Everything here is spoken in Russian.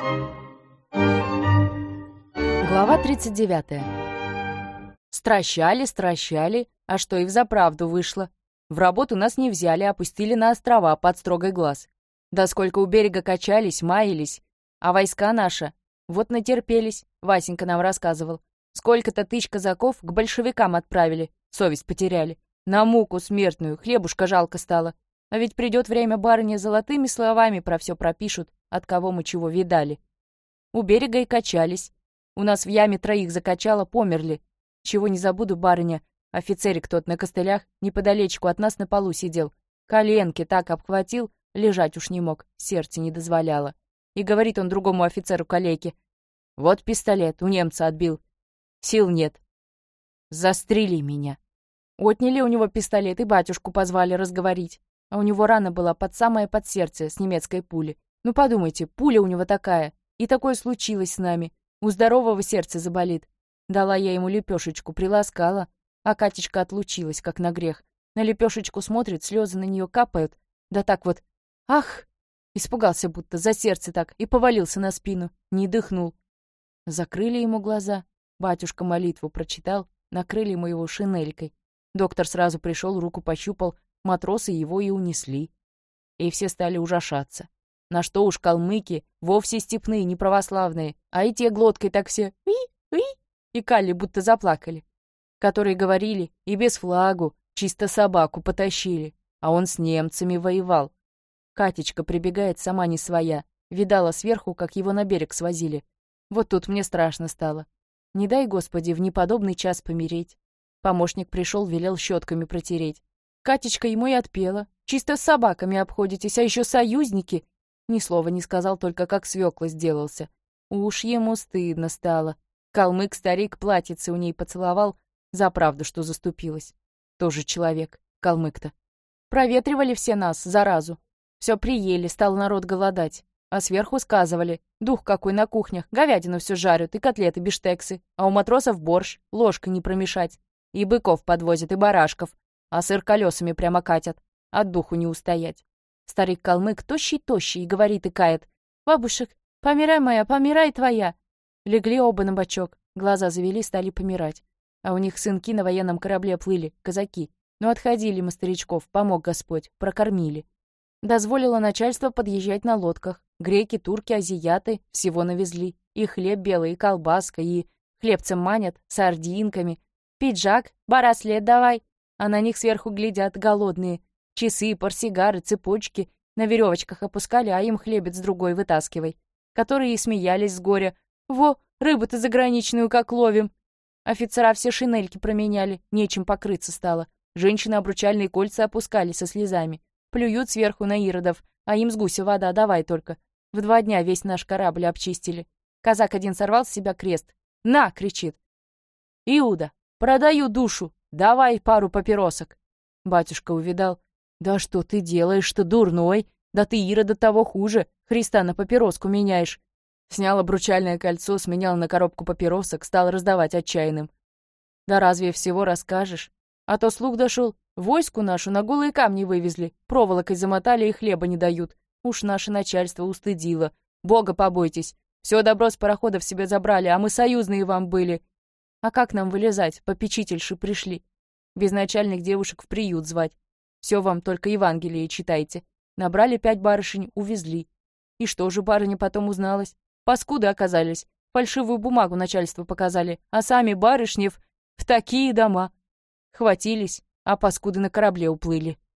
Глава 39. Стращали, а что и взаправду вышло. В работу нас не взяли, опустили на острова под строгой глаз. Да сколько у берега качались, маялись. А войска наши, вот натерпелись, Васенька нам рассказывал. Сколько-то тысяч казаков к большевикам отправили, совесть потеряли. На муку смертную, хлебушка жалко стало. А ведь придет время, барыня золотыми словами про все пропишут, от кого мы чего видали. У берега и качались. У нас в яме 3 закачало, померли. Чего не забуду, барыня, офицерик тот на костылях неподалечку от нас на полу сидел. Коленки так обхватил, лежать уж не мог, сердце не дозволяло. И говорит он другому офицеру-калеке: «Вот пистолет, у немца отбил. Сил нет. Застрели меня». Отняли у него пистолет и батюшку позвали разговорить. А у него рана была под самое сердце с немецкой пули. Ну подумайте, пуля у него такая. И такое случилось с нами. У здорового сердце заболит. Дала я ему лепешечку, приласкала. А Катечка отлучилась, как на грех. На лепешечку смотрит, слезы на нее капают. Да так вот, ах! Испугался будто, за сердце так, и повалился на спину. Не дыхнул. Закрыли ему глаза. Батюшка молитву прочитал, накрыли ему его шинелькой. Доктор сразу пришел, руку пощупал, матросы его и унесли. И все стали ужашаться. На что уж калмыки, вовсе степные, не православные, а и те глоткой так все «ви-ви» и кали, будто заплакали. Которые говорили, и без флагу, чисто собаку потащили, а он с немцами воевал. Катечка прибегает сама не своя, видала сверху, как его на берег свозили. Вот тут мне страшно стало. Не дай, Господи, в неподобный час помереть. Помощник пришел, велел щетками протереть. Катечка ему и отпела. Чисто с собаками обходитесь, а еще союзники. Ни слова не сказал, только как свекла сделался. Уж ему стыдно стало. Калмык-старик платьице у ней поцеловал, за правду, что заступилась. Тоже человек, калмык-то. Проветривали все нас, заразу. Все приели, стал народ голодать. А сверху сказывали, дух какой на кухнях, говядину все жарят и котлеты, биштексы. А у матросов борщ, ложкой не промешать. И быков подвозят, и барашков. А сыр колесами прямо катят. От духу не устоять. Старик-калмык тощий-тощий и говорит и кает: «Бабушек, помирай моя, помирай твоя». Легли оба на бочок, глаза завели, стали помирать. А у них сынки на военном корабле плыли, казаки. Но отходили мы старичков, помог Господь, прокормили. Дозволило начальство подъезжать на лодках. Греки, турки, азиаты всего навезли. И хлеб белый, и колбаска, и хлебцем манят, сардинками. Пиджак, браслет давай. А на них сверху глядят голодные. Часы, портсигары, цепочки на веревочках опускали, а им хлебец другой вытаскивай. Которые и смеялись с горя. «Во, рыбу-то заграничную как ловим!» Офицера все шинельки променяли, нечем покрыться стало. Женщины обручальные кольца опускали со слезами. Плюют сверху на иродов, а им с гуся вода, давай только. В 2 дня весь наш корабль обчистили. Казак один сорвал с себя крест. «На!» — кричит. «Иуда, продаю душу, давай пару папиросок!» Батюшка увидал. «Да что ты делаешь-то, дурной? Да ты, Ирода, того хуже, Христа на папироску меняешь!» Снял обручальное кольцо, сменял на коробку папиросок, стал раздавать отчаянным. «Да разве всего расскажешь? А то слух дошел, войску нашу на голые камни вывезли, проволокой замотали и хлеба не дают. Уж наше начальство устыдило. Бога побойтесь, все добро с пароходов себе забрали, а мы союзные вам были. А как нам вылезать? Попечительши пришли. Безначальных девушек в приют звать. Все вам только Евангелие читайте. Набрали 5 барышень, увезли. И что же барыня потом узналась? Паскуды оказались. Фальшивую бумагу начальству показали, а сами барышни в такие дома. Хватились, а паскуды на корабле уплыли.